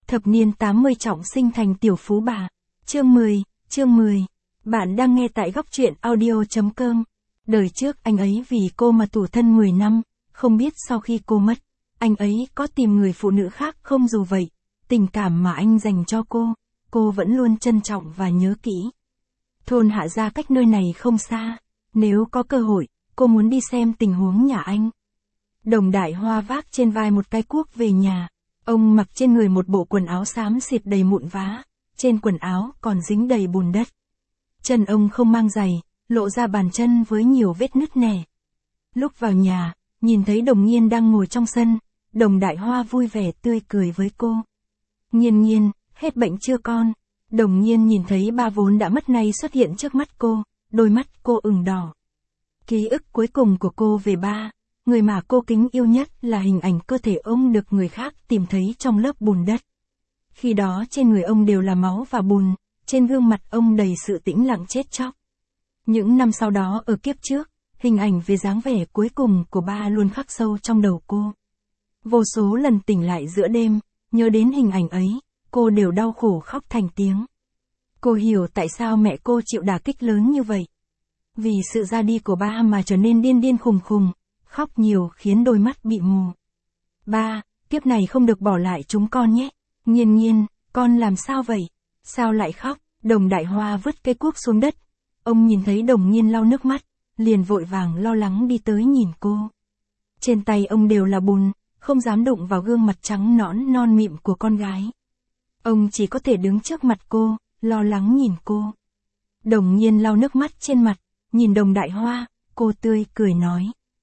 Thập niên 80 trọng sinh thành tiểu phú bà. Chương 10. Bạn đang nghe tại góc truyện audio.com. Đời trước anh ấy vì cô mà tủi thân 10 năm, không biết sau khi cô mất, anh ấy có tìm người phụ nữ khác không. Dù vậy, tình cảm mà anh dành cho cô vẫn luôn trân trọng và nhớ kỹ. Thôn Hạ Gia cách nơi này không xa, nếu có cơ hội, cô muốn đi xem tình huống nhà anh. Đồng Đại Hoa vác trên vai một cái cuốc về nhà. Ông mặc trên người một bộ quần áo xám xịt đầy mụn vá, trên quần áo còn dính đầy bùn đất. Chân ông không mang giày, lộ ra bàn chân với nhiều vết nứt nẻ. Lúc vào nhà, nhìn thấy Đồng Nghiên đang ngồi trong sân, Đồng Đại Hoa vui vẻ tươi cười với cô. Nghiên, hết bệnh chưa con? Đồng Nghiên nhìn thấy ba vốn đã mất này xuất hiện trước mắt cô, đôi mắt cô ửng đỏ. Ký ức cuối cùng của cô về ba, người mà cô kính yêu nhất, là hình ảnh cơ thể ông được người khác tìm thấy trong lớp bùn đất. Khi đó trên người ông đều là máu và bùn, trên gương mặt ông đầy sự tĩnh lặng chết chóc. Những năm sau đó ở kiếp trước, hình ảnh về dáng vẻ cuối cùng của ba luôn khắc sâu trong đầu cô. Vô số lần tỉnh lại giữa đêm, nhớ đến hình ảnh ấy, cô đều đau khổ khóc thành tiếng. Cô hiểu tại sao mẹ cô chịu đả kích lớn như vậy. Vì sự ra đi của ba mà trở nên điên khùng, khóc nhiều khiến đôi mắt bị mù. Ba, kiếp này không được bỏ lại chúng con nhé. Nghiên, con làm sao vậy? Sao lại khóc? Đồng Đại Hoa vứt cái cuốc xuống đất. Ông nhìn thấy Đồng Nghiên lau nước mắt, liền vội vàng lo lắng đi tới nhìn cô. Trên tay ông đều là bùn, không dám đụng vào gương mặt trắng nõn non mịn của con gái. Ông chỉ có thể đứng trước mặt cô, lo lắng nhìn cô. Đồng Nghiên lau nước mắt trên mặt, nhìn Đồng Đại Hoa, cô tươi cười nói.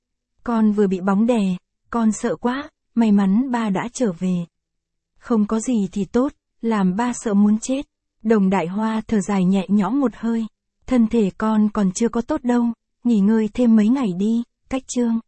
Con vừa bị bóng đè, con sợ quá, may mắn ba đã trở về. Không có gì thì tốt, làm ba sợ muốn chết. Đồng Đại Hoa thở dài nhẹ nhõm một hơi. Thân thể con còn chưa có tốt đâu, nghỉ ngơi thêm mấy ngày đi. Cách chương.